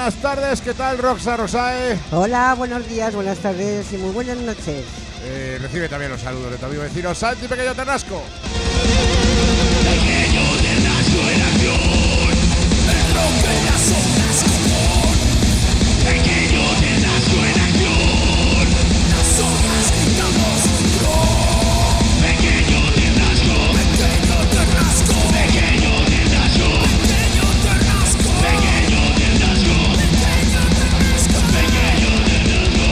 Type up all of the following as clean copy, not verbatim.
buenas tardes, ¿qué tal, Roxa Rosae? Hola, buenos días, buenas tardes y muy buenas noches. Recibe también los saludos de tu amigo vecino Santi Pequeño Ternasco. Pequeño Ternasco en acción, el rock en las ondas común. Pequeño Ternasco en acción, las ondas gritamos rock. Pequeño Ternasco, pequeño Ternasco, pequeño Ternasco, pequeño Ternasco, pequeño Ternasco, pequeño Ternasco,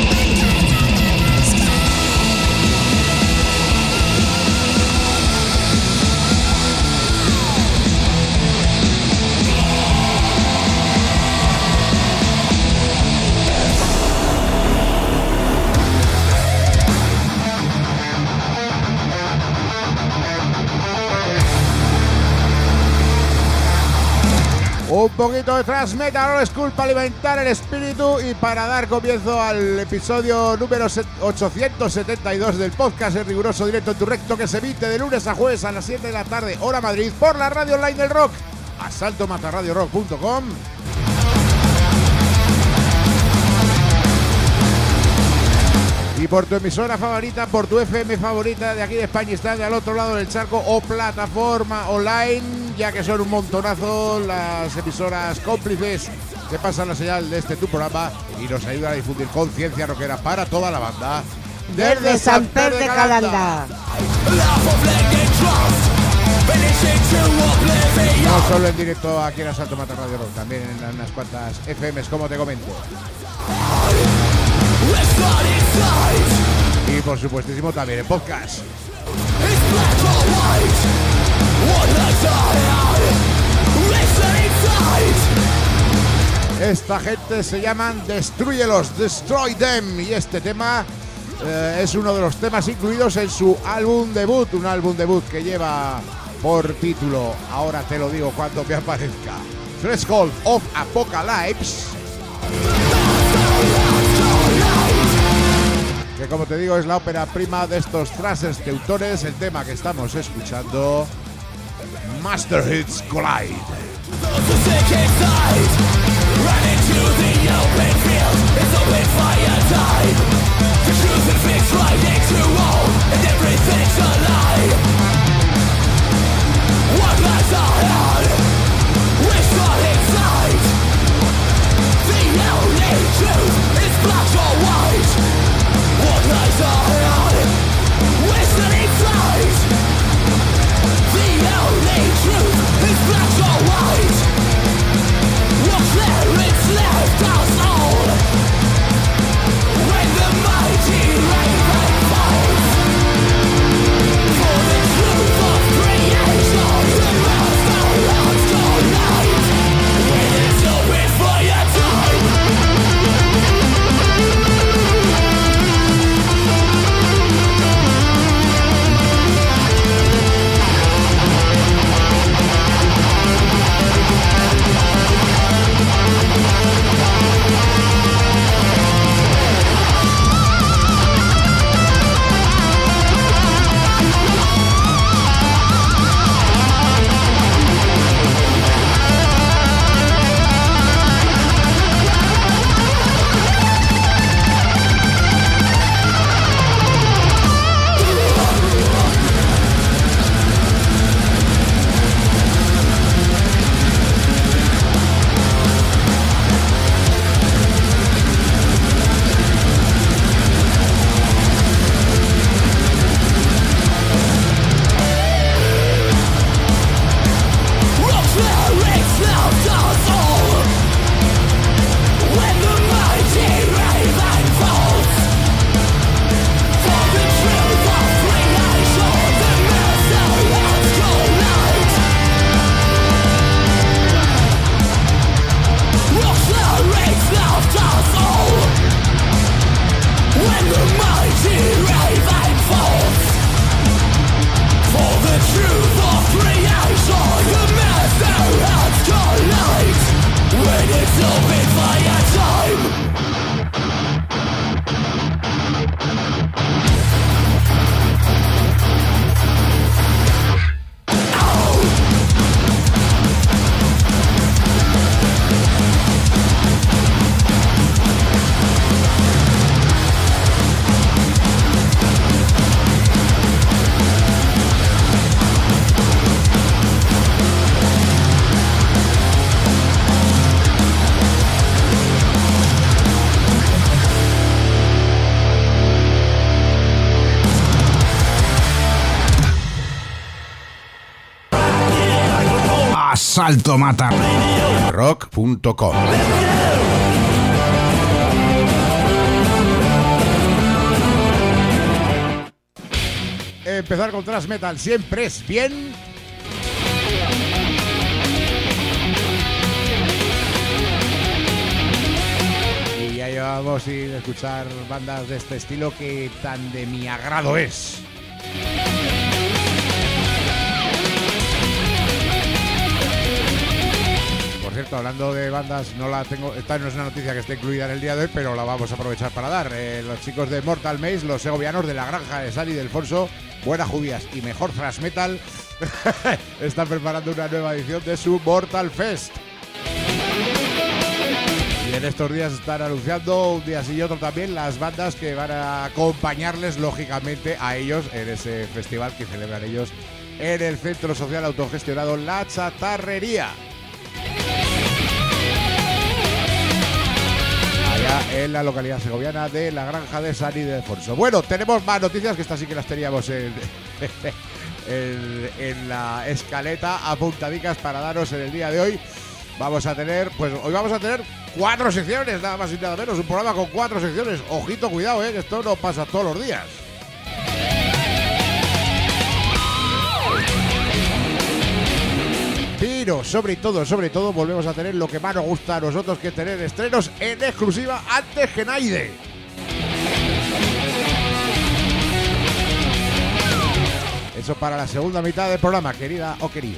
Un poquito de thrash metal old school para alimentar el espíritu y para dar comienzo al episodio número 872 del podcast en riguroso directo en tu recto, que se emite de lunes a jueves a las 7 de la tarde, hora Madrid, por la radio online del rock, asaltomatarradiorock.com. Y por tu emisora favorita, por tu FM favorita de aquí de España, está al otro lado del charco, o plataforma online, ya que son un montonazo las emisoras cómplices que pasan la señal de este tu programa y nos ayudan a difundir conciencia rockera para toda la banda. Desde Sant Pere de Calanda. No solo en directo aquí en Asalto Mata Radio Rock, también en unas cuantas FMs, como te comento. Y por supuestísimo también en podcast. Esta gente se llaman Destruyelos, Destroy Them, y este tema es uno de los temas incluidos en su álbum debut, un álbum debut que lleva por título, ahora te lo digo cuando me aparezca, Threshold of Apocalypse, que como te digo es la ópera prima de estos thrashers teutones. El tema que estamos escuchando, Master Hits Collide. What lies ahead? Whistle inside. The only truth is black or white. Salto Mata. Rock.com. Empezar con thrash metal siempre es bien. Y ya llevamos sin escuchar bandas de este estilo que tan de mi agrado es. Por cierto, hablando de bandas, no la tengo. Esta no es una noticia que esté incluida en el día de hoy, pero la vamos a aprovechar para dar. Los chicos de Mortal Maze, los segovianos de la granja de Sal y Delfonso, Buenas Judías y Mejor Thrash Metal, están preparando una nueva edición de su Mortal Fest. Y en estos días están anunciando, un día sí y otro también, las bandas que van a acompañarles, lógicamente, a ellos en ese festival que celebran ellos en el Centro Social Autogestionado La Chatarrería. Allá en la localidad segoviana de la granja de San Ildefonso. Bueno, tenemos más noticias, que estas sí que las teníamos en la escaleta apuntadicas para daros en el día de hoy. Hoy vamos a tener 4 secciones, nada más y nada menos. Un programa con 4 secciones. Ojito, cuidado, que esto no pasa todos los días. Pero sobre todo, volvemos a tener lo que más nos gusta a nosotros, que es tener estrenos en exclusiva antes que nadie. Eso para la segunda mitad del programa, querida o querido.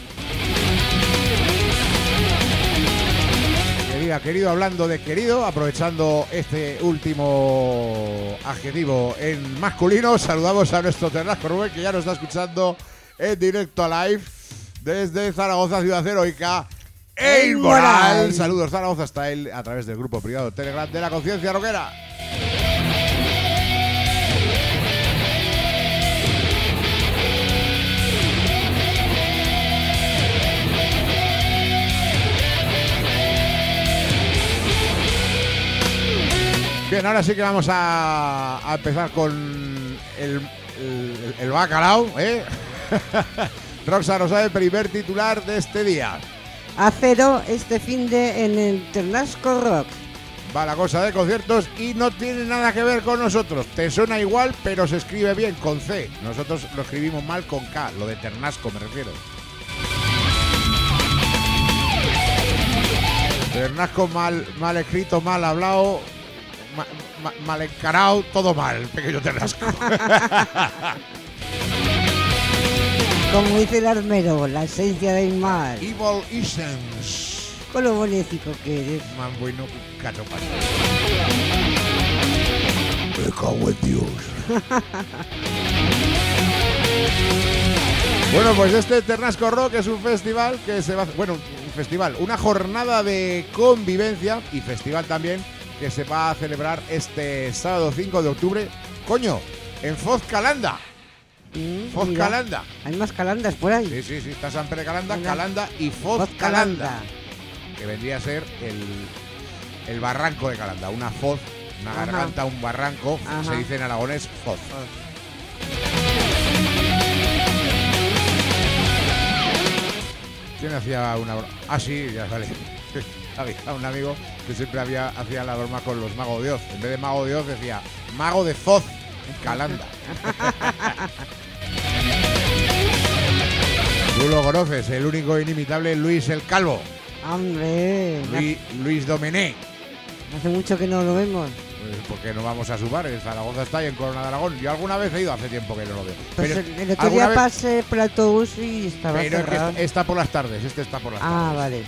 Querido, hablando de querido, aprovechando este último adjetivo en masculino, saludamos a nuestro Ternasco Rubén, que ya nos está escuchando en directo a live desde Zaragoza, ciudad heroica e inmoral. Saludos Zaragoza, está él a través del grupo privado Telegram de la Conciencia Rockera. Bien, ahora sí que vamos a empezar con el bacalao, ¿eh? Roxa nos sabe el primer titular de este día. Acero este finde en el Ternasco Rock. Va la cosa de conciertos y no tiene nada que ver con nosotros. Te suena igual, pero se escribe bien con C. Nosotros lo escribimos mal con K, lo de Ternasco me refiero. Ternasco mal escrito, mal hablado, mal encarado, todo mal, pequeño Ternasco. Como dice el armero, la esencia del mal. Evil Essence. Con lo bonecico que eres. Man bueno, cacho paso. Me cago en Dios. Bueno, pues este Ternasco Rock es un festival que se va a... Bueno, un festival, una jornada de convivencia y festival también, que se va a celebrar este sábado 5 de octubre. Coño, en Foz Calanda. Foz Mira, Calanda. Hay más calandas por ahí. Sí, está San Pere Calanda, Mira. Calanda y Foz Calanda. Que vendría a ser el barranco de Calanda. Una foz, una Ajá. garganta, un barranco. Ajá. Se dice en aragonés foz. ¿Quién hacía una broma? Ah, sí, ya sale. Había un amigo que siempre hacía la broma con los Mago de Oz. En vez de Mago de Oz decía Mago de Foz Calanda. Tú lo conoces, el único e inimitable Luis el Calvo. Hombre, Luis Domené. hace mucho que no lo vemos. Pues porque no vamos a su bar, en Zaragoza está y en Corona de Aragón. Yo alguna vez he ido, hace tiempo que no lo veo. Pues Pero el otro alguna día vez- pasé por el autobús y estaba Pero es que cerrado. está por las tardes, este está por las tardes. Ah, vale.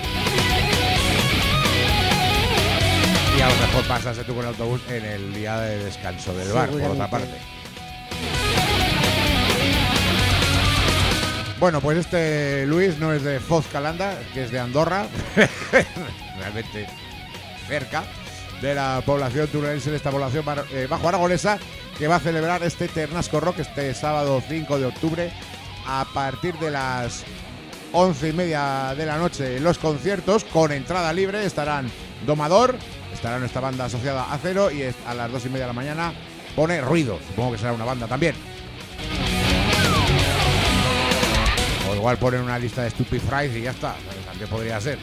Y a lo mejor pasaste tú con el autobús en el día de descanso del bar, por otra parte. Bueno, pues este Luis no es de Foz Calanda, que es de Andorra, realmente cerca de la población tunelense, de esta población bajo aragonesa, que va a celebrar este Ternasco Rock este sábado 5 de octubre a partir de las 11:30 de la noche. Los conciertos con entrada libre estarán Domador, estará nuestra banda asociada a Acero, y a las 2:30 de la mañana pone Ruido, supongo que será una banda también. igual ponen una lista de Stupid Fries y ya está, también podría ser.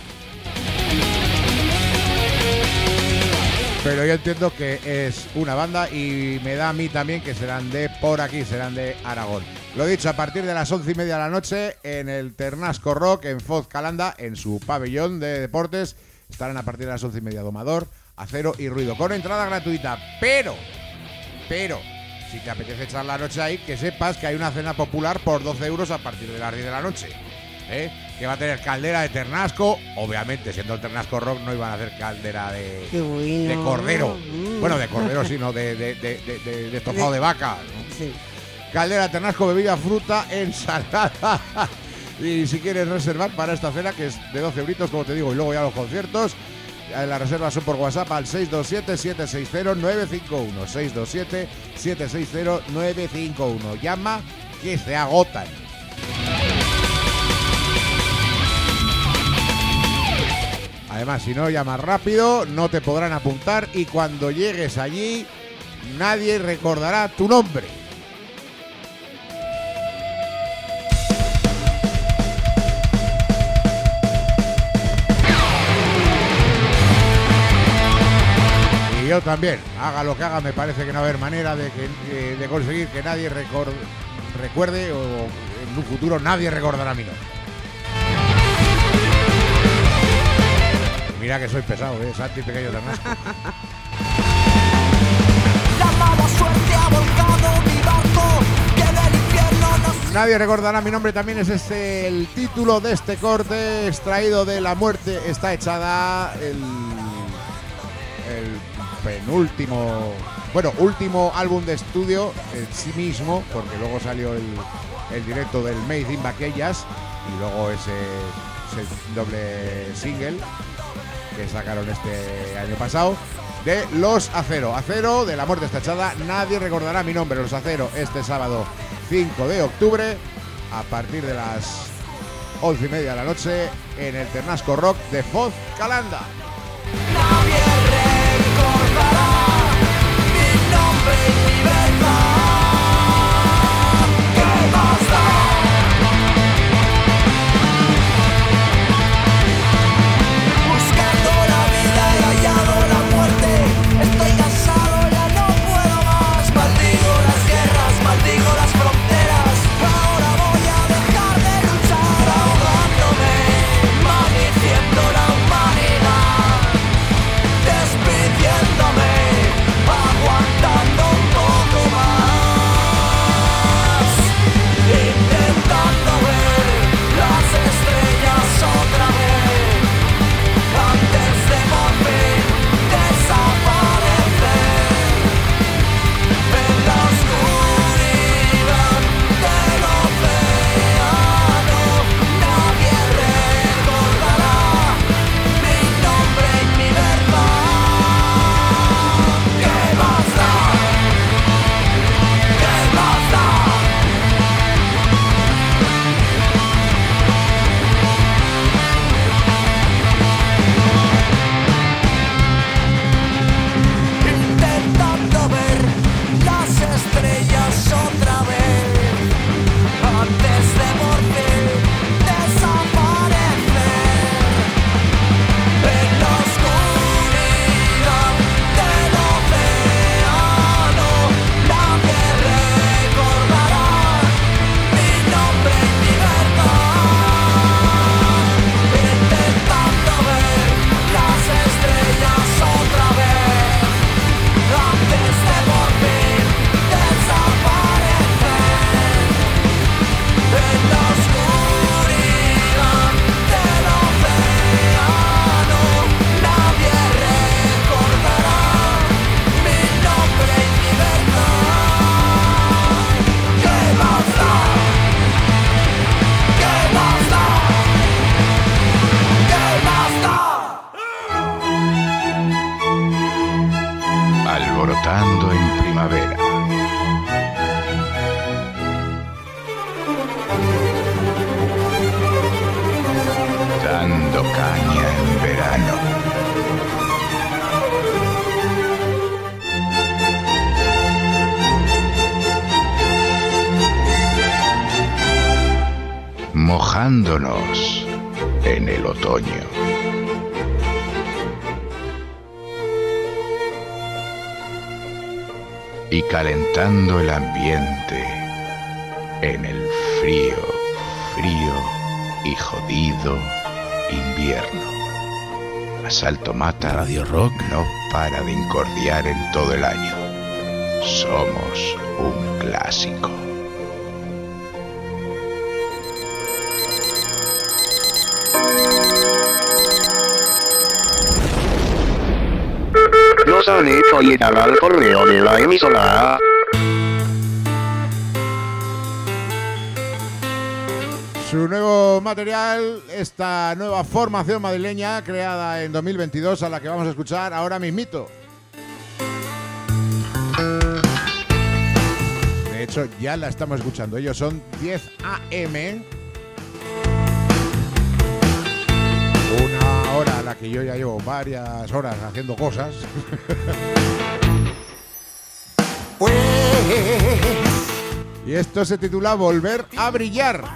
Pero yo entiendo que es una banda y me da a mí también que serán de por aquí, serán de Aragón. Lo dicho, a partir de las 11:30 de la noche en el Ternasco Rock en Foz Calanda, en su pabellón de deportes, estarán a partir de las 11:30 Domador, Acero y Ruido, con entrada gratuita. Pero, si te apetece echar la noche ahí, que sepas que hay una cena popular por 12 euros a partir de las 10 de la noche. Que va a tener caldera de ternasco. Obviamente, siendo el Ternasco Rock, no iban a hacer caldera de cordero. Bueno, de cordero, sí, no, de estofado de vaca, ¿no? Sí. Caldera, ternasco, bebida, fruta, ensalada. Y si quieres reservar para esta cena, que es de 12 euritos, como te digo, y luego ya los conciertos, las reservas son por WhatsApp al 627-760-951. 627-760-951. Llama, que se agotan. Además, si no llamas rápido, no te podrán apuntar y cuando llegues allí, nadie recordará tu nombre. Y yo también, haga lo que haga, me parece que no va a haber manera de conseguir que nadie recuerde o en un futuro nadie recordará mi nombre. Mira que soy pesado, Santi Pequeño Ternasco. La mala suerte ha volcado mi barco, que en el infierno nos... Nadie recordará mi nombre, también es el título de este corte extraído de La Muerte Está Echada, el penúltimo, último álbum de estudio en sí mismo, porque luego salió el directo del Made in Baquellas y luego ese doble single que sacaron este año pasado de Los Acero. Acero, de La Muerte Está Echada, nadie recordará mi nombre. Los Acero, este sábado 5 de octubre a partir de las 11:30 de la noche en el Ternasco Rock de Foz Calanda. Nadie recordará mi nombre y mi verdad. ¿Qué más da? Buscando la vida he hallado la muerte. Estoy cansado, ya no puedo más. Maldigo las guerras, maldigo las fronteras. Ahora voy a dejar de luchar, ahogándome, maldiciendo la humanidad, despidiéndome, aguantando un poco más, intentando ver las estrellas otra vez, antes de por fin desaparecer en la oscuridad del océano. Nadie recordará mi nombre y mi verdad. ¿Qué más da? ¿Qué más da? Intentando ver las estrellas otra vez, antes de por fin desaparecer en la oscuridad del océano. Nadie recordará mi nombre y mi verdad. Intentando ver las estrellas otra vez, antes de por fin desaparecer en la oscuridad del océano. Nadie recordará mi nombre y mi verdad. ¿Qué más da? ¿Qué más da? ¿Qué más da? Alborotando en primavera. Dando caña en verano. adentrándonos en el otoño. Y calentando el ambiente en el frío y jodido invierno. Asalto Mata Radio Rock no para de incordiar en todo el año. Somos un clásico. Nos han hecho llegar al correo de la emisora. Su nuevo material, esta nueva formación madrileña creada en 2022 a la que vamos a escuchar ahora mismito. De hecho, ya la estamos escuchando. Ellos son 10 AM. Una hora a la que yo ya llevo varias horas haciendo cosas. Y esto se titula Volver a brillar.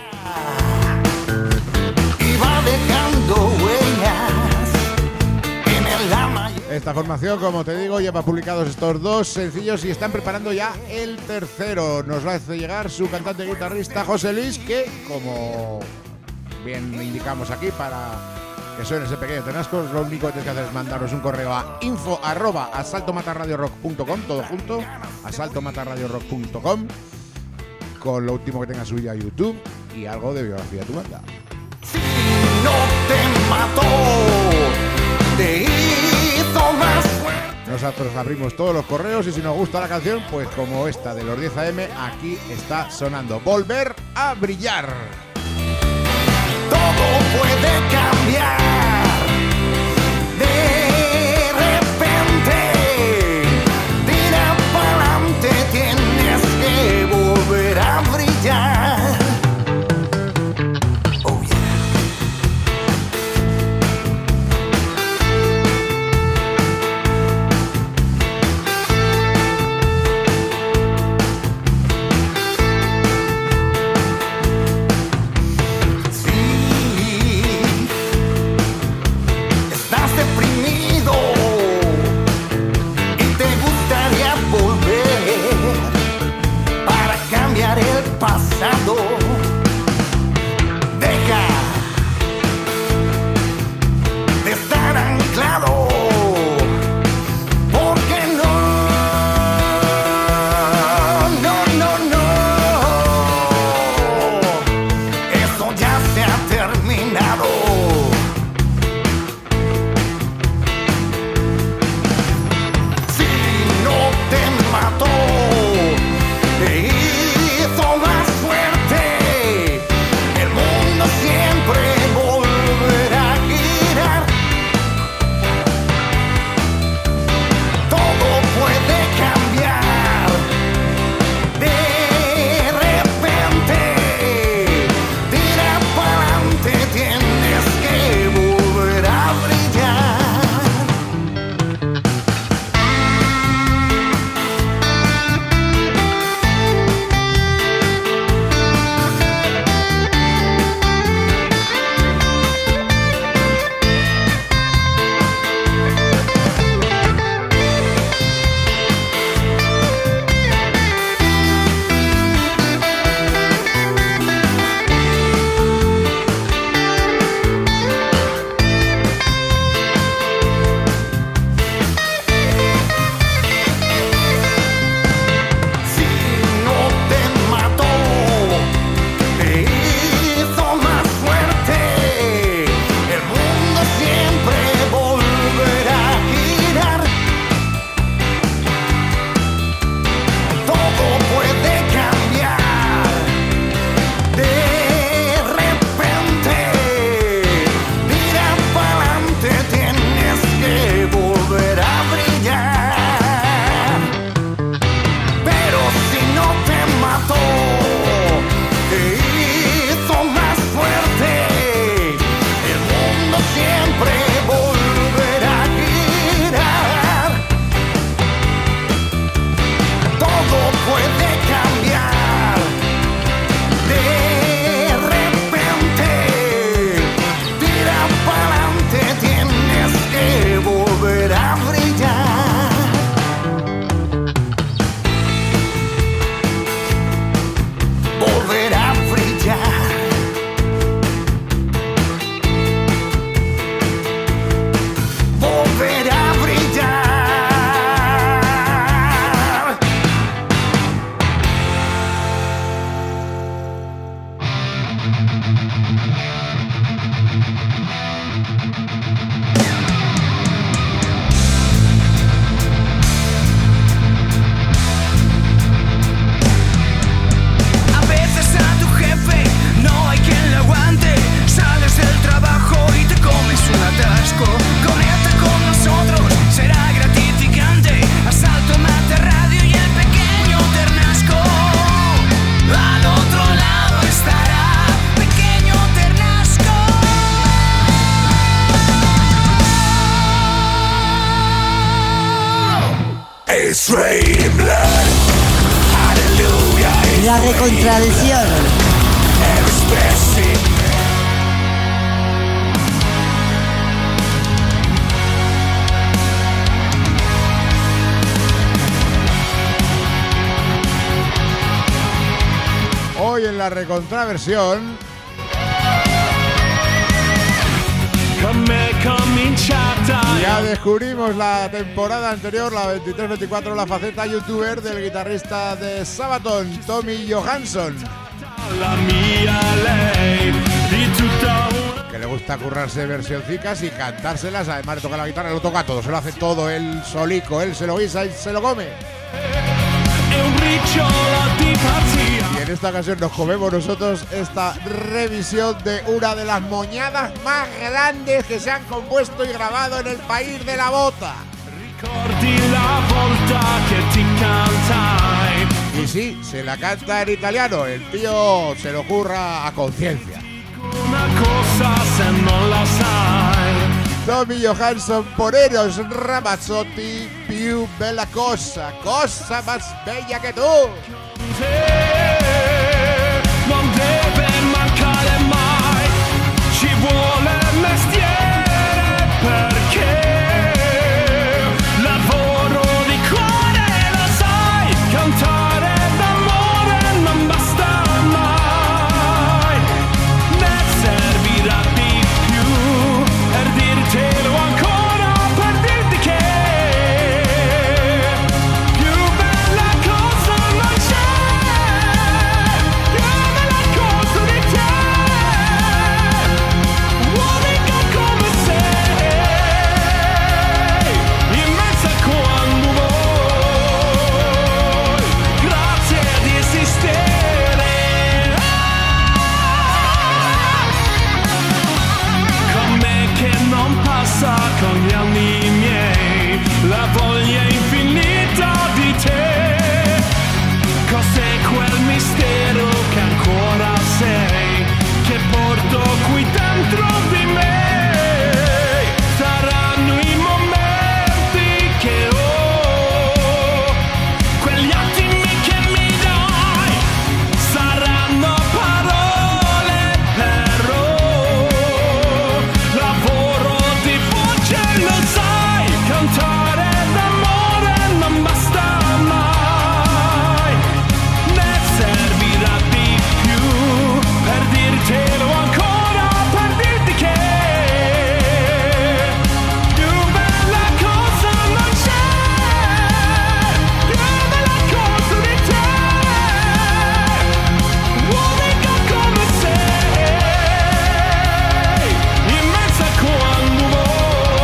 Esta formación, como te digo, lleva publicados estos 2 sencillos y están preparando ya el tercero. Nos va a hacer llegar su cantante y guitarrista José Luis, que, como bien indicamos aquí, para que suene ese pequeño tenasco, lo único que tienes que hacer es mandaros un correo a info@asaltomatarradiorock.com, todo junto, asaltomatarradiorock.com, con lo último que tengas subido a YouTube y algo de biografía de tu banda. Si no te mató, te hizo más fuerte. Nosotros abrimos todos los correos y si nos gusta la canción, pues como esta de los 10 AM, aquí está sonando. Volver a brillar. Todo puede cambiar. De repente, tira pa'lante, tienes que volver a brillar. It's raining blood. Hallelujah. La recontradicción. Expressing. Hoy en la recontraversión. Ya descubrimos la temporada anterior, la 23-24, la faceta youtuber del guitarrista de Sabaton, Tommy Johansson. Que le gusta currarse versioncicas y cantárselas, además de tocar la guitarra, lo toca todo, se lo hace todo él solico, él se lo guisa y se lo come. Y en esta ocasión nos comemos nosotros esta revisión de una de las moñadas más grandes que se han compuesto y grabado en el país de la bota. Y sí, se la canta en italiano, el tío se lo curra a conciencia. Tommy Johansson por Eros Ramazzotti, più bella cosa, cosa más bella che tu. Non deve mancare mai, ci vuole mestiere perché lavoro di cuore, lo sai, cantare d'amore non basta mai, ne servirà di più per dirtelo ancora, per dirti che più bella cosa non c'è. Con gli anni miei, la voglia infinita di te, cos'è quel mistero che ancora sei, che porto qui dentro di me, saranno i momenti che ho, quegli attimi che mi dai, saranno parole però, lavoro di lo sai, cantare d'amore non basta mai, ne servirà di più per dirtelo ancora, per dirti che più bella cosa non c'è, più bella cosa di te, unica come sei, immensa quando vuoi.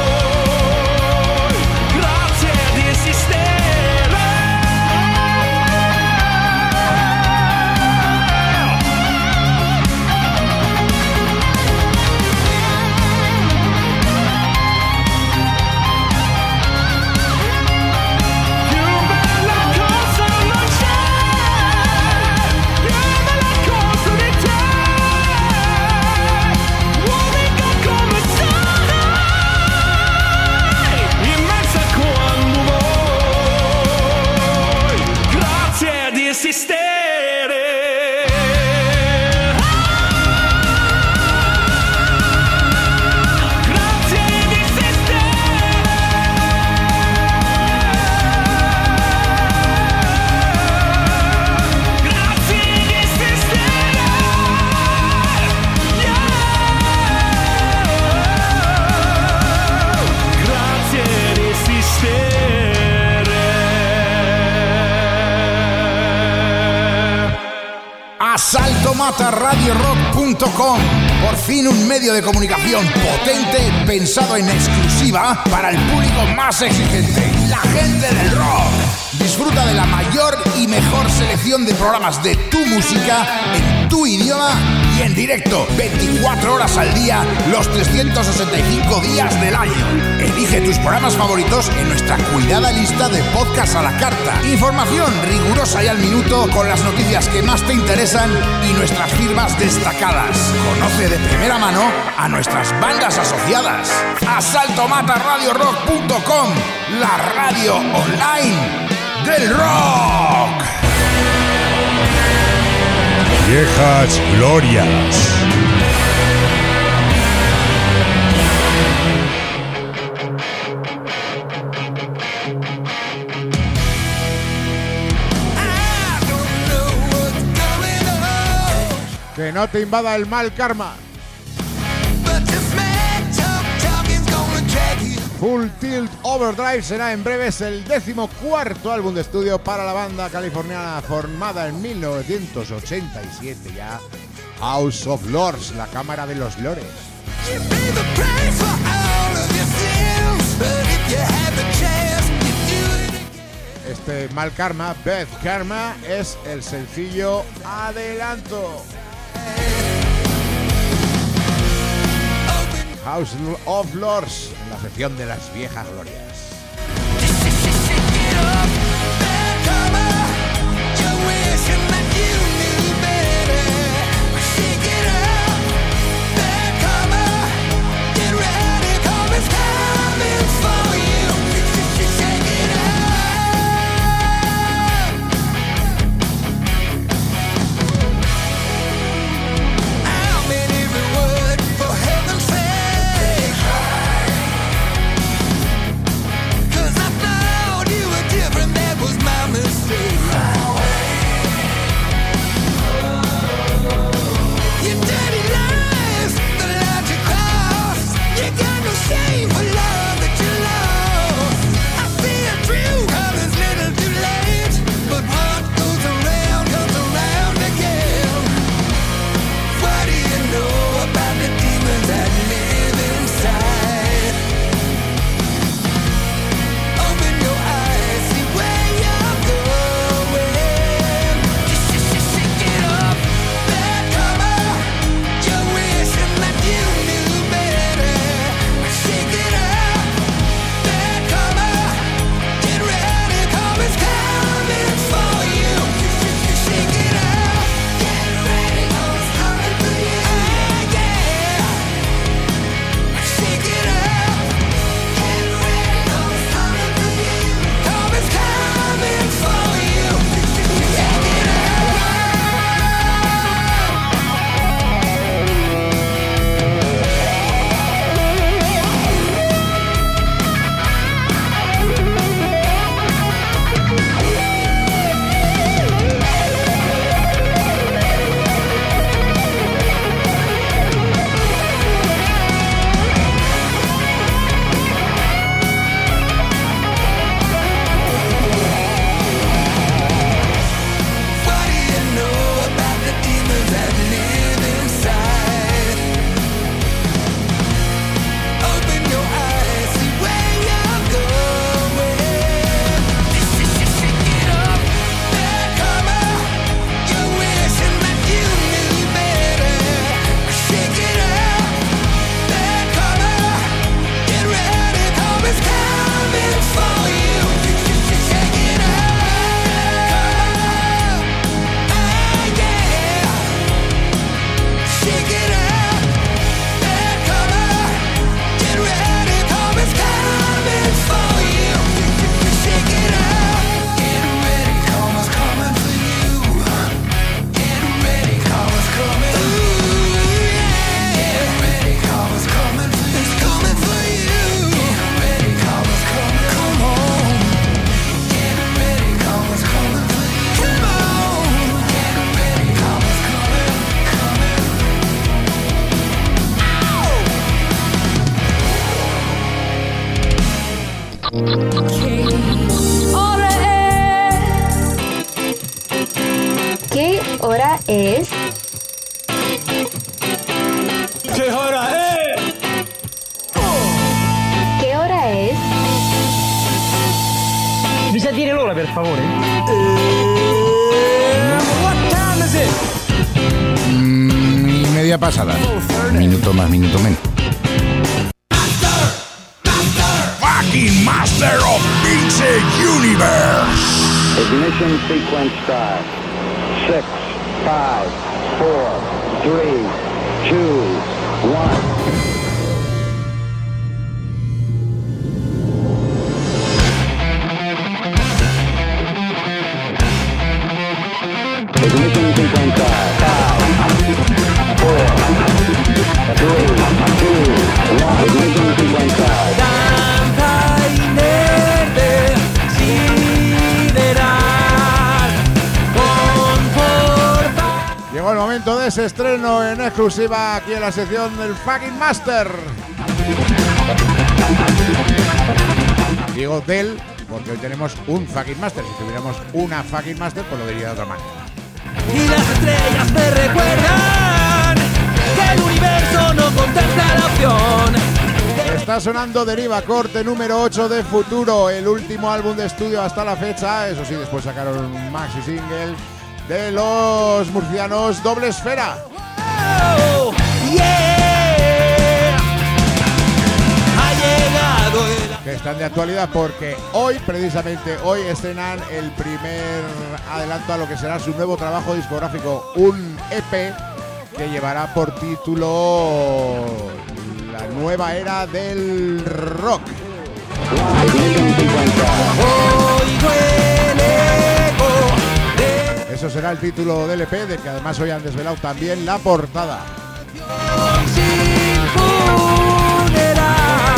Saltomataradiorock.com. Por fin un medio de comunicación potente pensado en exclusiva para el público más exigente, la gente del rock. Disfruta de la mayor y mejor selección de programas de tu música en tu idioma y en directo 24 horas al día, los 365 días del año. Elige Elige tus programas favoritos en nuestra cuidada lista de podcast a la carta. Información rigurosa y al minuto con las noticias que más te interesan y nuestras firmas destacadas. Conoce de primera mano a nuestras bandas asociadas. asaltomataradiorock.com, la radio online del rock. Viejas glorias. Que no te invada el mal karma. Full Tilt Overdrive será en breves el 14º álbum de estudio para la banda californiana formada en 1987 ya. House of Lords, la Cámara de los Lores. Este Mal Karma, Bad Karma, es el sencillo adelanto. House of Lords, en la sección de las viejas glorias. ¿Qué hora es? ¿Qué hora es? ¿Qué hora es? Mi sa dire l'ora, per favore? What time is it? Y media pasada. Minuto más, minuto menos. fucking master of Vince Universe. Ignition sequence start. 6, 5, 4, 3, 2, 1. Ignition sequence start. 5, 4, 3, 2, 1. Ignition sequence start. Danza inerte, sideral, conforta. Llegó el momento de ese estreno en exclusiva aquí en la sección del Fucking Master. Digo del, porque hoy tenemos un Fucking Master. Si tuviéramos una Fucking Master, pues lo diría de otra manera. Y las estrellas me recuerdan que el universo no contempla la opción. Está sonando Deriva, corte número 8 de Futuro, el último álbum de estudio hasta la fecha. Eso sí, después sacaron un maxi single de los murcianos Doble Esfera. Oh, yeah. Ha llegado el... Que están de actualidad porque hoy, precisamente hoy, estrenan el primer adelanto a lo que será su nuevo trabajo discográfico, un EP que llevará por título La Nueva Era del Rock. Oigo el eco de... Eso será el título del EP, de que además hoy han desvelado también la portada. Sin funeral.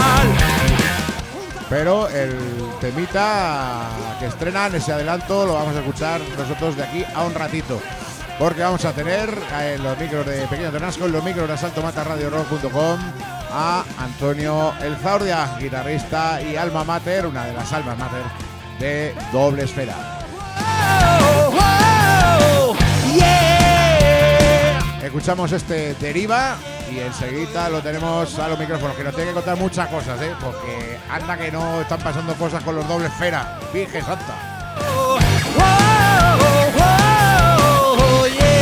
Pero el temita que estrenan, ese adelanto, lo vamos a escuchar nosotros de aquí a un ratito. Porque vamos a tener en los micros de Pequeño Tonasco, en los micros de asaltomatarradiorock.com, a Antonio Elzaurdia, guitarrista y alma mater, una de las almas mater de Doble Esfera. Oh, oh, yeah. Escuchamos este Deriva y enseguida lo tenemos a los micrófonos, que nos tiene que contar muchas cosas, porque anda que no están pasando cosas con los Doble Esfera, Virgen Santa. Oh, oh, oh, yeah.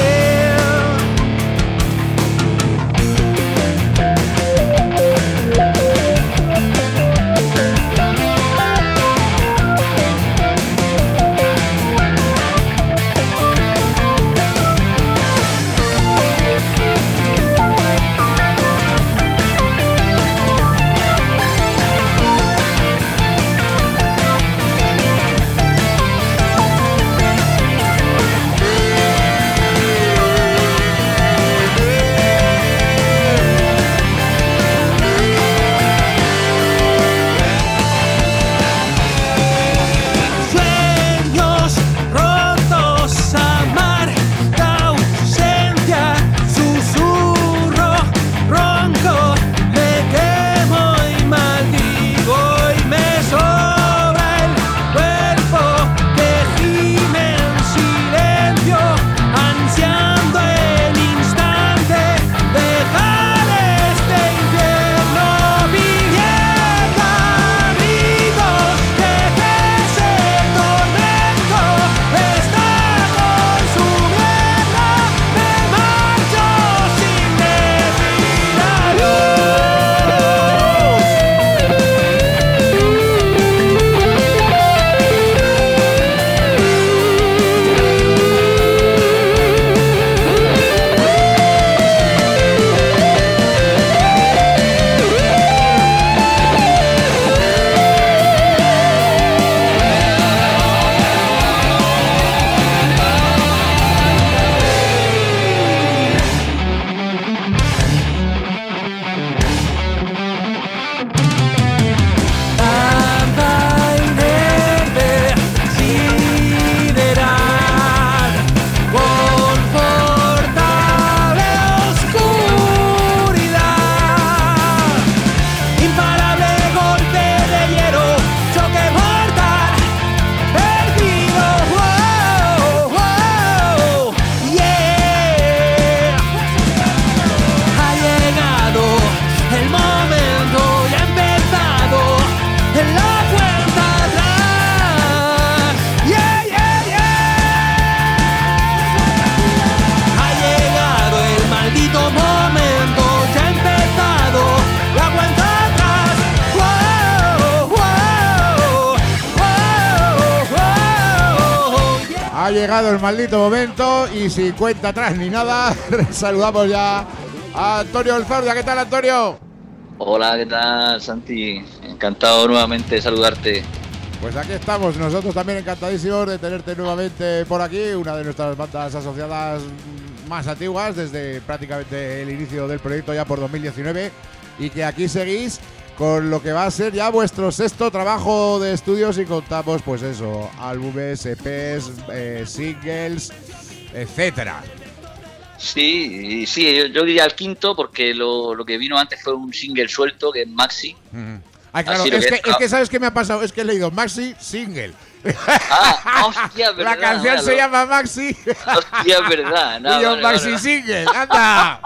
Ha llegado el maldito momento y sin cuenta atrás ni nada, saludamos ya a Antonio Alzardia. ¿Qué tal, Antonio? Hola, ¿qué tal, Santi? Encantado nuevamente de saludarte. Pues aquí estamos, nosotros también encantadísimos de tenerte nuevamente por aquí, una de nuestras bandas asociadas más antiguas desde prácticamente el inicio del proyecto ya por 2019 y que aquí seguís con lo que va a ser ya vuestro sexto trabajo de estudios y contamos pues eso, álbumes, EPs, singles, etcétera. Sí, yo diría el quinto porque lo que vino antes fue un single suelto que es Maxi. Ah, claro, es que ¿sabes qué me ha pasado? Es que he leído Maxi Single. Hostia, verdad. La canción se llama Maxi. Hostia, es verdad. No, y yo Maxi Single, anda.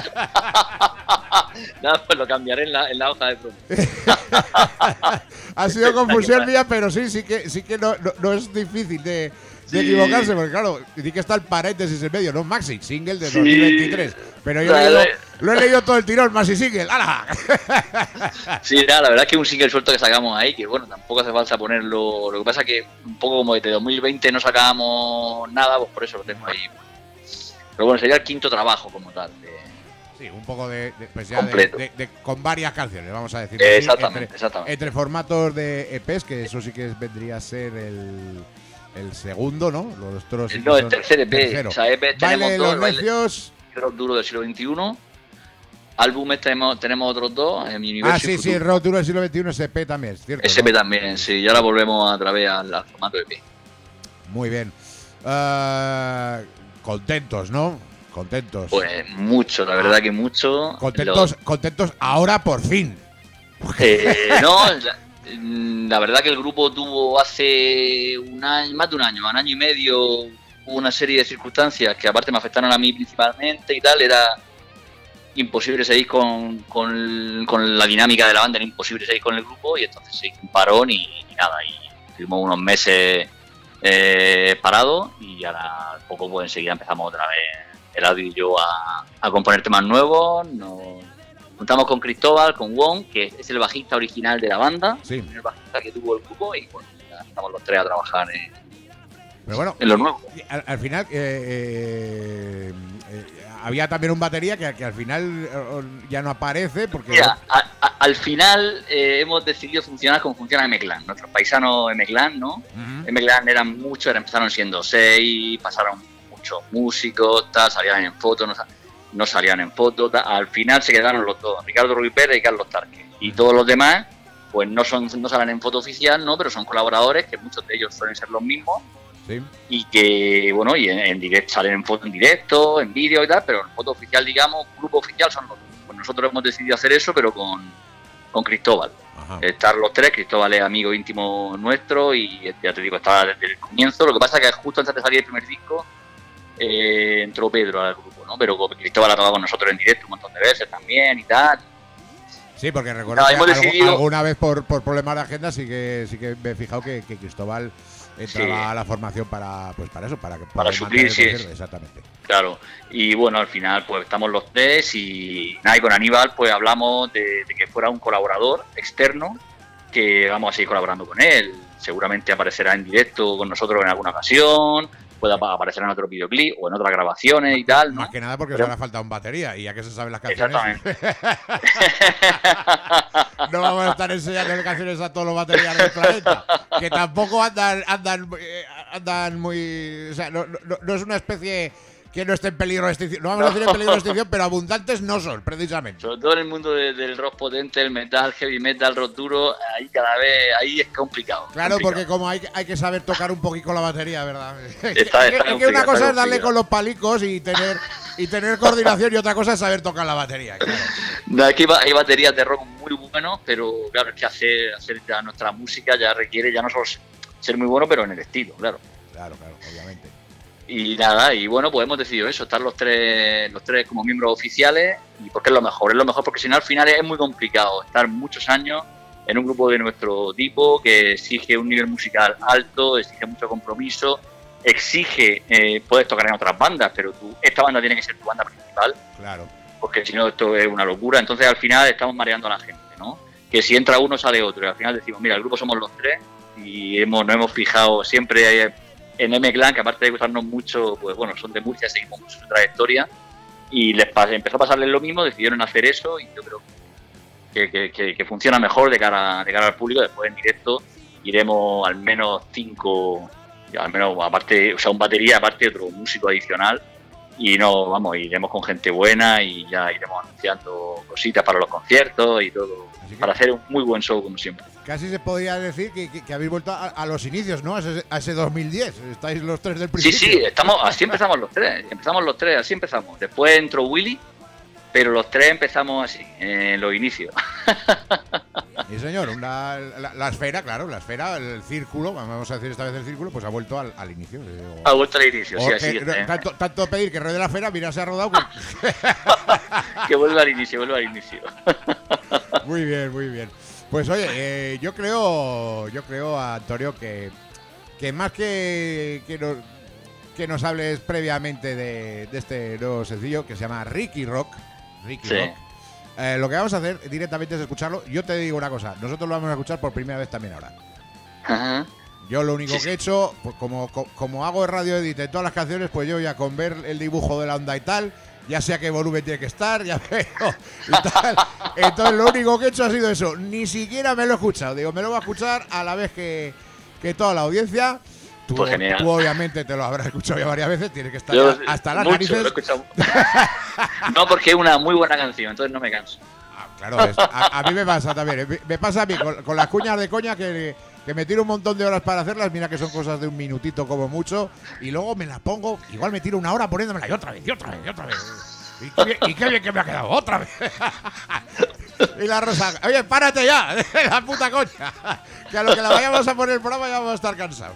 Nada, pues lo cambiaré en la hoja de promo. Ha sido confusión mía, pero sí que no es difícil de equivocarse, porque claro, di que está el paréntesis en medio, ¿no? Maxi Single de 2023. Pero yo lo he leído todo el tirón, Maxi Single. ¡Hala! Sí, nada, la verdad es que es un single suelto que sacamos ahí, que bueno, tampoco hace falta ponerlo. Lo que pasa es que un poco como desde 2020 no sacábamos nada, pues por eso lo tengo ahí. Pero bueno, sería el quinto trabajo como tal. Sí, un poco pues ya con varias canciones, vamos a decir. Exactamente. Entre formatos de EPs, que eso sí que vendría a ser el segundo, ¿no? Los otros no, el tercer EP. Tercero. O sea, EP Baile los Necios. Rock Duro del siglo XXI. Álbumes tenemos otros dos. En mi universo sí, el Rock Duro del siglo XXI es EP también, ¿cierto? SP ¿no? También, sí. Y ahora volvemos otra vez al formato EP. Muy bien. Contentos, ¿no? Contentos. Pues mucho, la verdad que mucho. Contentos ahora por fin. No, la verdad que el grupo tuvo hace más de un año y medio, una serie de circunstancias que aparte me afectaron a mí principalmente y tal. Era imposible seguir con la dinámica de la banda, era imposible seguir con el grupo y entonces se hizo un parón y nada, y tuvimos unos meses parados y ahora poco pues enseguida empezamos otra vez el audio y yo a componer temas nuevos. Nos juntamos con Cristóbal, con Wong, que es el bajista original de la banda, el bajista que tuvo el grupo, y bueno, ya estamos los tres a trabajar en lo nuevo. Al final había también un batería que al final ya no aparece porque... Mira, al final hemos decidido funcionar como funciona M-Clan, nuestros paisanos M-Clan, ¿no? Uh-huh. M-Clan eran muchos, empezaron siendo 6, pasaron muchos músicos, salían en fotos, no salían en fotos, al final se quedaron los dos, Ricardo Ruiz Pérez y Carlos Tarque, y todos los demás pues no salen en foto oficial, no, pero son colaboradores que muchos de ellos suelen ser los mismos. Sí. Y que, bueno, y en directo salen en foto en directo, en vídeo y tal, pero en foto oficial, digamos, grupo oficial son los dos. Pues nosotros hemos decidido hacer eso, pero con Cristóbal. Ajá. Estar los tres, Cristóbal es amigo íntimo nuestro y ya te digo, estaba desde el comienzo. Lo que pasa es que justo antes de salir el primer disco entró Pedro al grupo, ¿no? Pero Cristóbal ha trabajado con nosotros en directo un montón de veces también y tal. Sí, porque recuerdo que alguna vez por problemas de agenda sí que me he fijado que Cristóbal entraba a la formación para eso, para suplir, sí. Exactamente. Claro, y bueno, al final pues estamos los tres y nada, y con Aníbal pues hablamos de que fuera un colaborador externo, que vamos a seguir colaborando con él. Seguramente aparecerá en directo con nosotros en alguna ocasión, pueda aparecer en otro videoclip o en otras grabaciones y tal, ¿no? Más que nada porque se le ha faltado un batería y ya que se saben las canciones. Exactamente. No vamos a estar enseñando canciones a todos los baterías del planeta, que tampoco andan muy, o sea, no es una especie que no esté en peligro de extinción. No vamos a decir en peligro de extinción, pero abundantes no son, precisamente. Sobre todo en el mundo del rock potente, el metal, heavy metal, rock duro, ahí cada vez es complicado. Claro, porque como hay que saber tocar un poquito la batería, ¿verdad? Está es que una cosa es darle con los palicos y tener coordinación y otra cosa es saber tocar la batería. Claro. No, es que hay baterías de rock muy buenos, pero claro, es que hacer ya nuestra música ya requiere ya no solo ser muy bueno, pero en el estilo, claro. Claro, obviamente. Y nada, y bueno, pues hemos decidido eso, estar los tres como miembros oficiales, y porque es lo mejor porque si no al final es muy complicado estar muchos años en un grupo de nuestro tipo que exige un nivel musical alto, exige mucho compromiso, exige, puedes tocar en otras bandas, pero esta banda tiene que ser tu banda principal. Claro. Porque si no esto es una locura, entonces al final estamos mareando a la gente, ¿no? Que si entra uno sale otro, y al final decimos, mira, el grupo somos los tres y nos hemos fijado siempre en M-Clan, que aparte de gustarnos mucho, pues bueno, son de Murcia, seguimos mucho su trayectoria, y empezó a pasarles lo mismo, decidieron hacer eso, y yo creo que funciona mejor de cara al público. Después en directo iremos al menos 5, al menos aparte, o sea, un batería, aparte otro músico adicional, y iremos con gente buena y ya iremos anunciando cositas para los conciertos y todo, para hacer un muy buen show como siempre. Casi se podría decir que habéis vuelto a los inicios, ¿no? A ese 2010. Estáis los tres del principio. Sí, así empezamos los tres. Así empezamos. Después entró Willy, pero los tres empezamos así, en los inicios. Sí, señor. La esfera, claro, el círculo, vamos a decir esta vez el círculo, pues ha vuelto al inicio. Ha vuelto al inicio, sí, así es. Tanto pedir que ruede la esfera, mira, se ha rodado. Que vuelva al inicio. Muy bien. Pues oye, yo creo, Antonio, que más que nos hables previamente de este nuevo sencillo que se llama Ricky Rock. Lo que vamos a hacer directamente es escucharlo. Yo te digo una cosa, nosotros lo vamos a escuchar por primera vez también ahora. Ajá. Yo lo único que he hecho, pues como hago radio edit en todas las canciones, pues yo ya con ver el dibujo de la onda y tal, ya sé a qué volumen tiene que estar, ya veo y tal. Entonces lo único que he hecho ha sido eso. Ni siquiera me lo he escuchado. Digo, me lo voy a escuchar a la vez que toda la audiencia. Tú, pues genial. Tú obviamente te lo habrás escuchado ya varias veces. Tienes que estar hasta las mucho, narices. Lo he escuchado. No, porque es una muy buena canción, entonces no me canso. Claro, a mí me pasa también. Me pasa a mí con las cuñas de coña que me tiro un montón de horas para hacerlas. Mira que son cosas de un minutito como mucho. Y luego me las pongo. Igual me tiro una hora poniéndomela y otra vez. Y qué bien que me ha quedado. Otra vez. Y la Rosa, oye, párate ya. La puta coña. Que a lo que la vayamos a poner el programa ya vamos a estar cansados.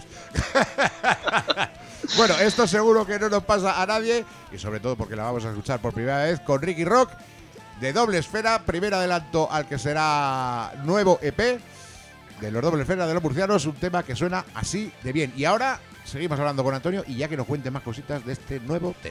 Bueno, esto seguro que no nos pasa a nadie. Y sobre todo porque la vamos a escuchar por primera vez con Ricky Rock. De Doble Esfera, primer adelanto al que será nuevo EP de los Doble Esfera de los murcianos, un tema que suena así de bien. Y ahora seguimos hablando con Antonio y ya que nos cuente más cositas de este nuevo tema.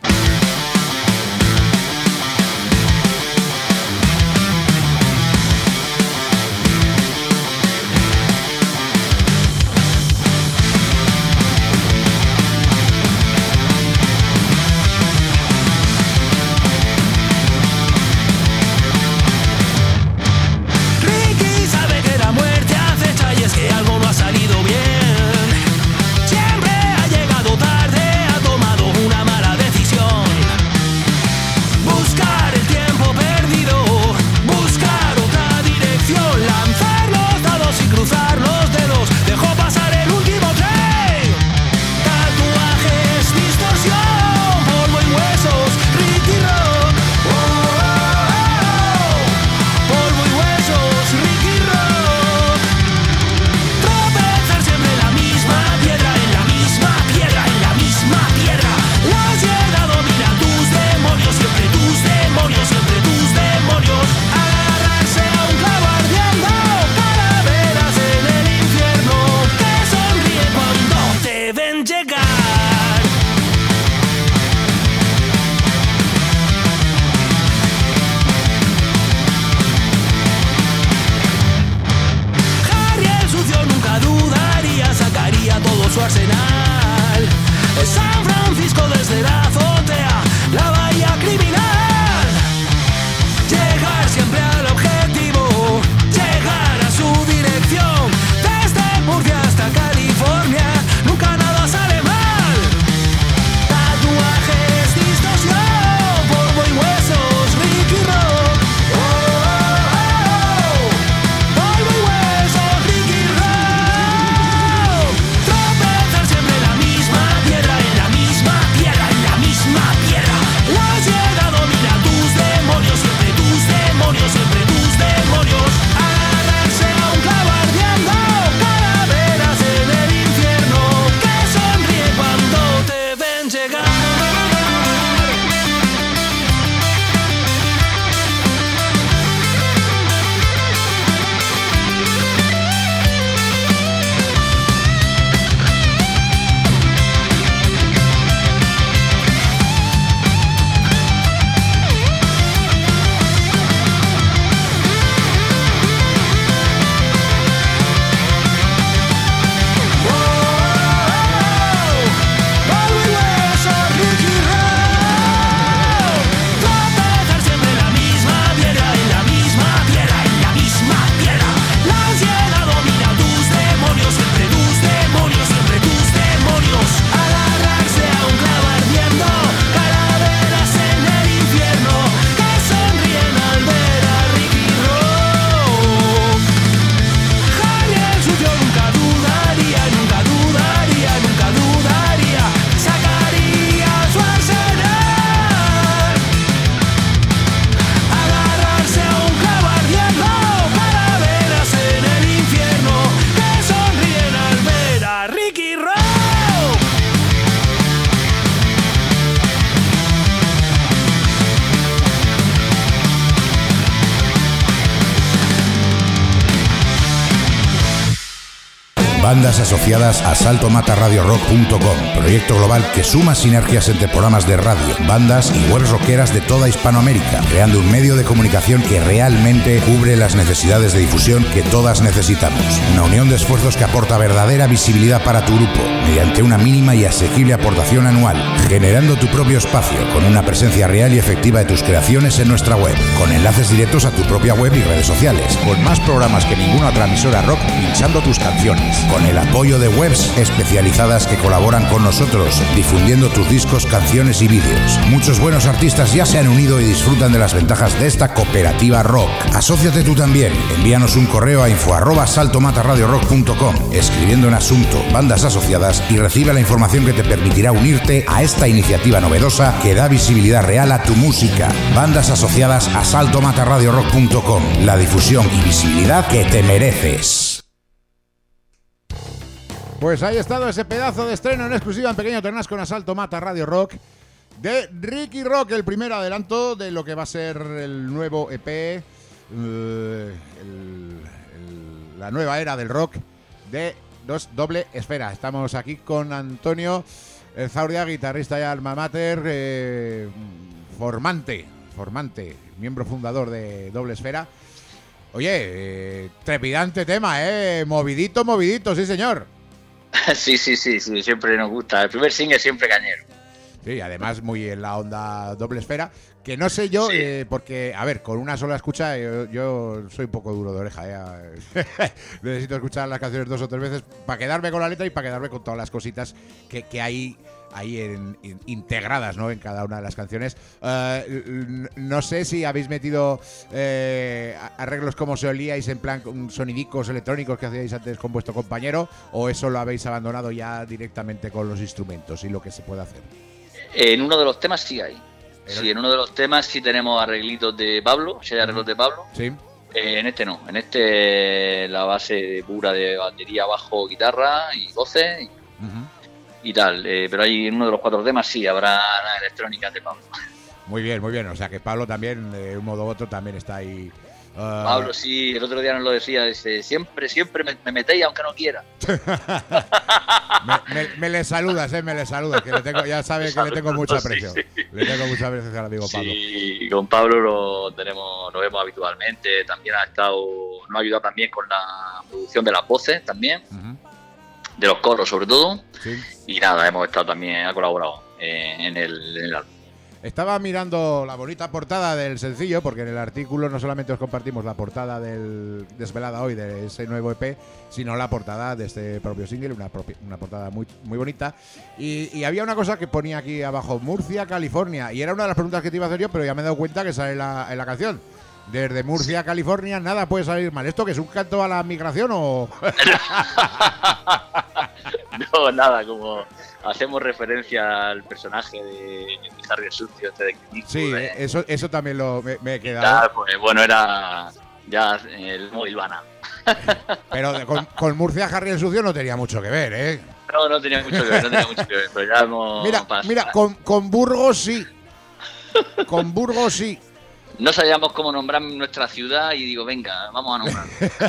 Que algo no ha salido bien. Siempre ha llegado tarde, ha tomado una mala decisión. Bandas asociadas a saltomatarradiorock.com, proyecto global que suma sinergias entre programas de radio, bandas y webs rockeras de toda Hispanoamérica, creando un medio de comunicación que realmente cubre las necesidades de difusión que todas necesitamos. Una unión de esfuerzos que aporta verdadera visibilidad para tu grupo, mediante una mínima y asequible aportación anual, generando tu propio espacio con una presencia real y efectiva de tus creaciones en nuestra web, con enlaces directos a tu propia web y redes sociales, con más programas que ninguna otra emisora rock pinchando tus canciones, con el apoyo de webs especializadas que colaboran con nosotros, difundiendo tus discos, canciones y vídeos. Muchos buenos artistas ya se han unido y disfrutan de las ventajas de esta cooperativa rock. Asóciate tú también. Envíanos un correo a info@saltomatarradiorock.com, escribiendo en asunto bandas asociadas, y recibe la información que te permitirá unirte a esta iniciativa novedosa que da visibilidad real a tu música. Bandas asociadas a saltomatarradiorock.com, la difusión y visibilidad que te mereces. Pues ahí ha estado ese pedazo de estreno en exclusiva en Pequeño Ternás con Asalto Mata Radio Rock de Ricky Rock, el primer adelanto de lo que va a ser el nuevo EP, la nueva era del rock de Doble Esfera. Estamos aquí con Antonio Zauria, guitarrista y alma mater, formante, miembro fundador de Doble Esfera. Oye, trepidante tema, movidito, sí señor. Sí, siempre nos gusta. El primer single siempre cañero. Sí, además muy en la onda Doble Esfera, que no sé yo, sí. Porque, a ver, con una sola escucha yo soy un poco duro de oreja. Necesito escuchar las canciones 2 o 3 veces para quedarme con la letra y para quedarme con todas las cositas que hay integradas, ¿no?, en cada una de las canciones. No sé si habéis metido arreglos como se olíais, en plan sonidicos electrónicos que hacíais antes con vuestro compañero, o eso lo habéis abandonado ya directamente con los instrumentos y lo que se puede hacer. En uno de los temas sí hay. Sí, en uno de los temas sí tenemos arreglitos de Pablo, si hay arreglos de Pablo. Sí. En este no, en este la base pura de batería, bajo, guitarra y voces y tal, pero hay en uno de los 4 temas sí habrá electrónica de Pablo. Muy bien, o sea que Pablo también, de un modo u otro, también está ahí. Pablo sí, el otro día nos lo decía, dice, siempre me metéis aunque no quiera. me le saludas, que le tengo, ya sabes que le tengo mucho aprecio. Sí. Le tengo mucha aprecio al amigo Pablo. Sí, con Pablo nos vemos habitualmente, también nos ha ayudado también con la producción de las voces también. De los coros sobre todo, sí. Y nada, hemos estado también, ha colaborado en el álbum. Estaba mirando la bonita portada del sencillo, porque en el artículo no solamente os compartimos la portada del Desvelada Hoy de ese nuevo EP, sino la portada de este propio single, una portada muy, muy bonita. Y había una cosa que ponía aquí abajo, Murcia, California, y era una de las preguntas que te iba a hacer yo, pero ya me he dado cuenta que sale en la canción. Desde Murcia, California, nada puede salir mal. ¿Esto que es un canto a la migración o...? No, nada, como hacemos referencia al personaje de Harry el Sucio, de Clint Eastwood. Sí, eso también me he quedado. Ya, pues bueno, era ya el Moilvana. Pero con Murcia, Harry el Sucio no tenía mucho que ver, ¿eh? No tenía mucho que ver, pero ya hemos... Mira, con Burgos sí. Con Burgos sí. No sabíamos cómo nombrar nuestra ciudad y digo, venga, vamos a nombrar.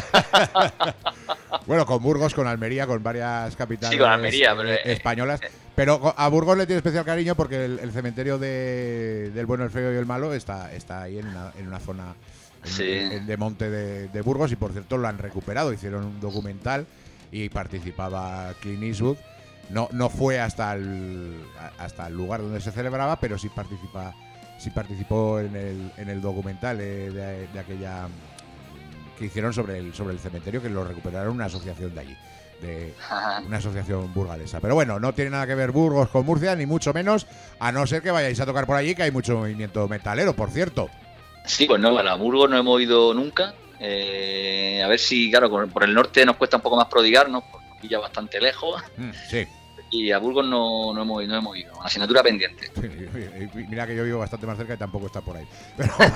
Bueno, con Burgos, con Almería, con varias capitales, sí, con Almería, españolas. Pero a Burgos le tiene especial cariño porque el cementerio del bueno, el feo y el malo está ahí en una zona de monte de Burgos, y por cierto lo han recuperado. Hicieron un documental y participaba Clint Eastwood. No fue hasta el lugar donde se celebraba, pero sí participó en el documental de aquella que hicieron sobre el cementerio, que lo recuperaron una asociación de allí, una asociación burgalesa. Pero bueno, no tiene nada que ver Burgos con Murcia, ni mucho menos, a no ser que vayáis a tocar por allí, que hay mucho movimiento metalero, por cierto. Sí, pues no, a Burgos no hemos ido nunca. A ver si, claro, por el norte nos cuesta un poco más prodigarnos, porque nos pilla bastante lejos. Sí. Y a Burgos no hemos ido, una asignatura pendiente. Mira que yo vivo bastante más cerca y tampoco está por ahí. Pero bueno,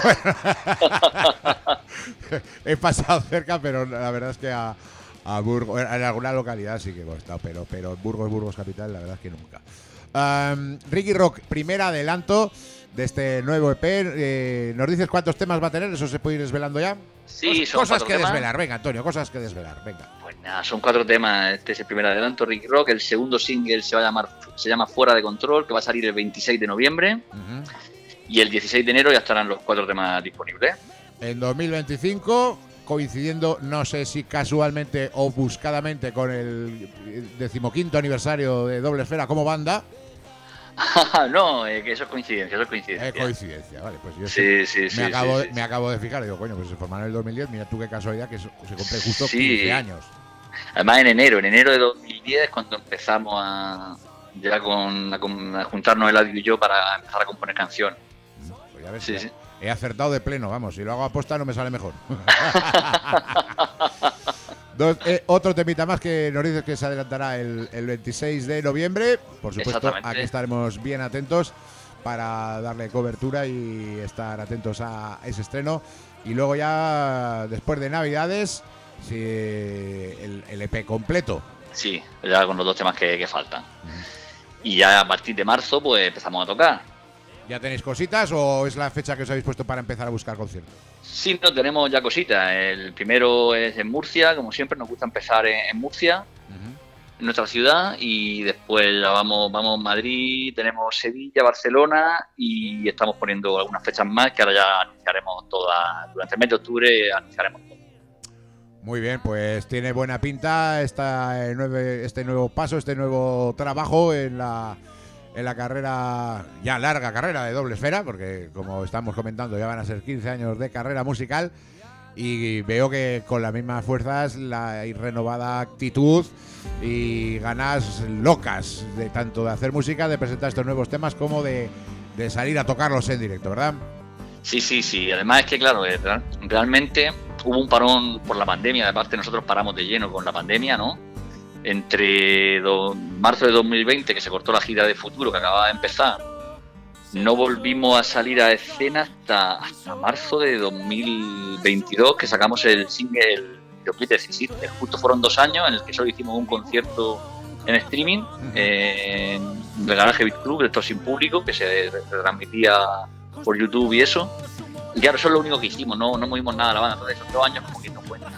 he pasado cerca, pero la verdad es que a Burgos, en alguna localidad sí que he estado, pero Burgos capital, la verdad es que nunca. Ricky Rock, primer adelanto de este nuevo EP. ¿Nos dices cuántos temas va a tener? ¿Eso se puede ir desvelando ya? Sí, cosas que desvelar, venga, Antonio, cosas que desvelar, venga. Pues Nada, son 4 temas. Este es el primer adelanto, Ricky Rock. El segundo single se llama Fuera de Control, que va a salir el 26 de noviembre. Y el 16 de enero ya estarán los 4 temas disponibles. En 2025, coincidiendo, no sé si casualmente o buscadamente, con el 15º aniversario de Doble Esfera como banda. No, que eso es coincidencia, Coincidencia, vale, pues yo me acabo de fijar, digo, coño, pues se formaron en el 2010, mira tú qué casualidad que se cumple justo 15 años. Además en enero de 2010 es cuando empezamos a juntarnos Eladio y yo para empezar a componer canciones. Pues ya ves, he acertado de pleno, vamos, si lo hago a posta no me sale mejor. Otro temita más que nos dices que se adelantará el 26 de noviembre. Por supuesto, aquí estaremos bien atentos para darle cobertura y estar atentos a ese estreno. Y luego ya, después de Navidades, el EP completo. Sí, ya con los 2 temas que faltan. Y ya a partir de marzo pues empezamos a tocar. ¿Ya tenéis cositas o es la fecha que os habéis puesto para empezar a buscar conciertos? Sí, no, tenemos ya cositas. El primero es en Murcia, como siempre, nos gusta empezar en Murcia, en nuestra ciudad, y después ya vamos a Madrid, tenemos Sevilla, Barcelona, y estamos poniendo algunas fechas más que ahora ya anunciaremos todas. Durante el mes de octubre anunciaremos todo. Muy bien, pues tiene buena pinta este nuevo paso, este nuevo trabajo en la carrera, ya larga carrera de Doble Esfera, porque como estamos comentando ya van a ser 15 años de carrera musical, y veo que con las mismas fuerzas y renovada actitud y ganas locas de tanto de hacer música, de presentar estos nuevos temas, como de salir a tocarlos en directo, ¿verdad? Sí. Además es que, claro, realmente hubo un parón por la pandemia. Aparte nosotros paramos de lleno con la pandemia, ¿no? Entre marzo de 2020, que se cortó la gira de Futuro, que acababa de empezar, no volvimos a salir a escena hasta marzo de 2022, que sacamos el single videoclip de Sister. Justo fueron 2 años en el que solo hicimos un concierto en streaming, en el Garaje Beat Club, esto sin público, que se transmitía por YouTube y eso. Y claro, eso es lo único que hicimos, no movimos nada a la banda. Entonces esos 2 años como que no cuentan.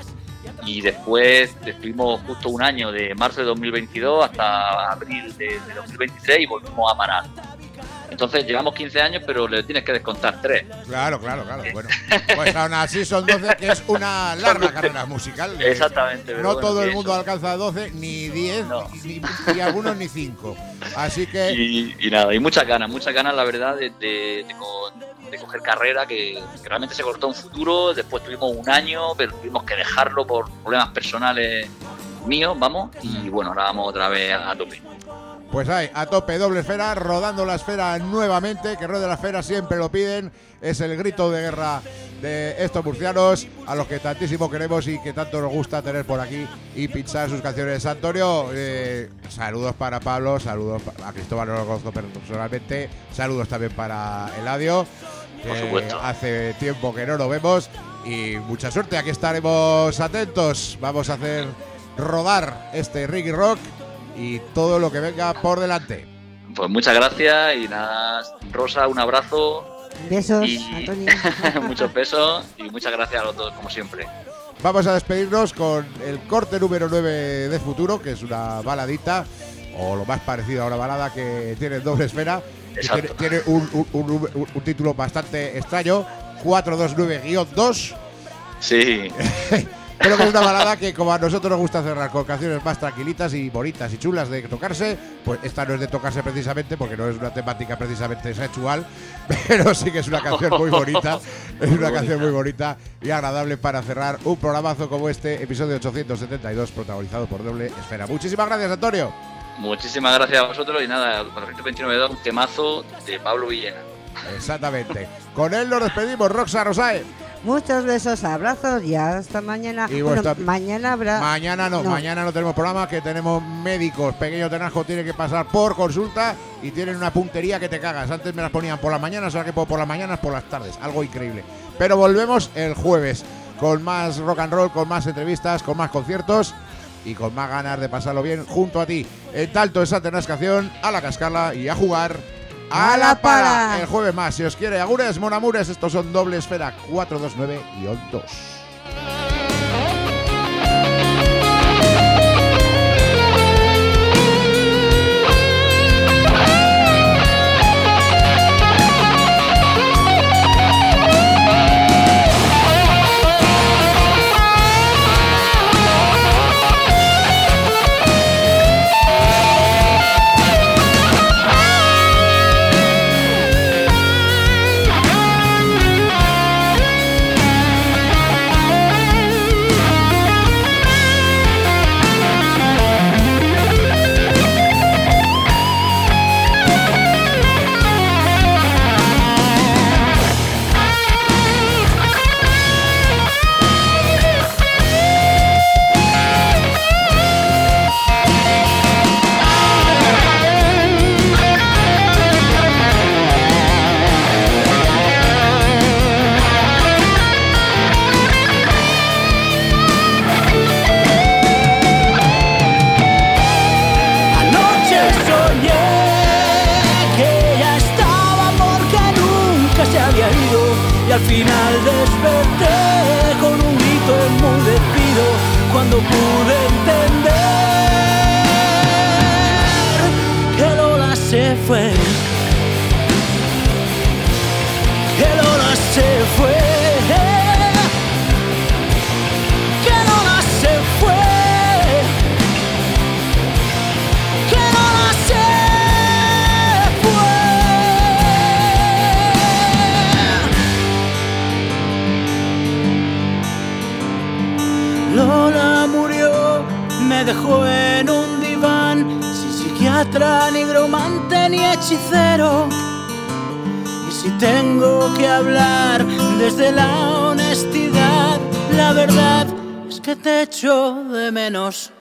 Y después estuvimos justo un año, de marzo de 2022 hasta abril de 2023, y volvimos a parar. Entonces llevamos 15 años, pero le tienes que descontar 3. Claro. Bueno, pues aún así son 12, que es una larga carrera musical. Exactamente. No todo el mundo alcanza 12, ni 10, ni algunos ni 5. Así que... Y nada, y muchas ganas, la verdad, de coger carrera, que realmente se cortó en Futuro. Después tuvimos un año, pero tuvimos que dejarlo por problemas personales míos, y bueno, ahora vamos otra vez a tope. Pues a tope, Doble Esfera, rodando la esfera nuevamente, que ruede la esfera, siempre lo piden, es el grito de guerra de estos murcianos, a los que tantísimo queremos y que tanto nos gusta tener por aquí y pinchar sus canciones. Antonio, saludos para Pablo, saludos a Cristóbal, no lo conozco personalmente, saludos también para Eladio, por supuesto. Hace tiempo que no lo vemos, y mucha suerte, aquí estaremos atentos, vamos a hacer rodar este Ricky Rock y todo lo que venga por delante. Pues muchas gracias, y nada, Rosa, un abrazo. Besos, Antonio. Muchos besos y muchas gracias a los dos, como siempre. Vamos a despedirnos con el corte número 9 de Futuro, que es una baladita, o lo más parecido a una balada que tiene Doble Esfera. Tiene un título bastante extraño, 429-2. Sí. Creo que es una balada que, como a nosotros nos gusta cerrar con canciones más tranquilitas y bonitas y chulas de tocarse, pues esta no es de tocarse precisamente, porque no es una temática precisamente sexual, pero sí que es una canción muy bonita, canción muy bonita y agradable para cerrar un programazo como este, episodio 872, protagonizado por Doble Esfera. Muchísimas gracias, Antonio. Muchísimas gracias a vosotros, y nada, 429, un temazo de Pablo Villena. Exactamente. Con él nos despedimos, Roxa Rosae. Muchos besos, abrazos y hasta mañana. Y mañana habrá... Mañana no tenemos programa, que tenemos médicos. Pequeño Tenasco tiene que pasar por consulta y tienen una puntería que te cagas. Antes me las ponían por las mañanas, ahora que por las mañanas, por las tardes. Algo increíble. Pero volvemos el jueves con más rock and roll, con más entrevistas, con más conciertos y con más ganas de pasarlo bien junto a ti. En Talto, esa Tenascación, a la cascarla y a jugar a la pala. El jueves más, si os quiere. Agures, monamures, estos son Doble Esfera 429-2. y al final desperté con un grito enmudecido cuando pude entender que Lola se fue, que Lola se fue, que Lola se fue, que Lola se fue. Lola murió, me dejó en un diván, sin psiquiatra, nigromante ni hechicero. Y si tengo que hablar desde la honestidad, la verdad es que te echo de menos.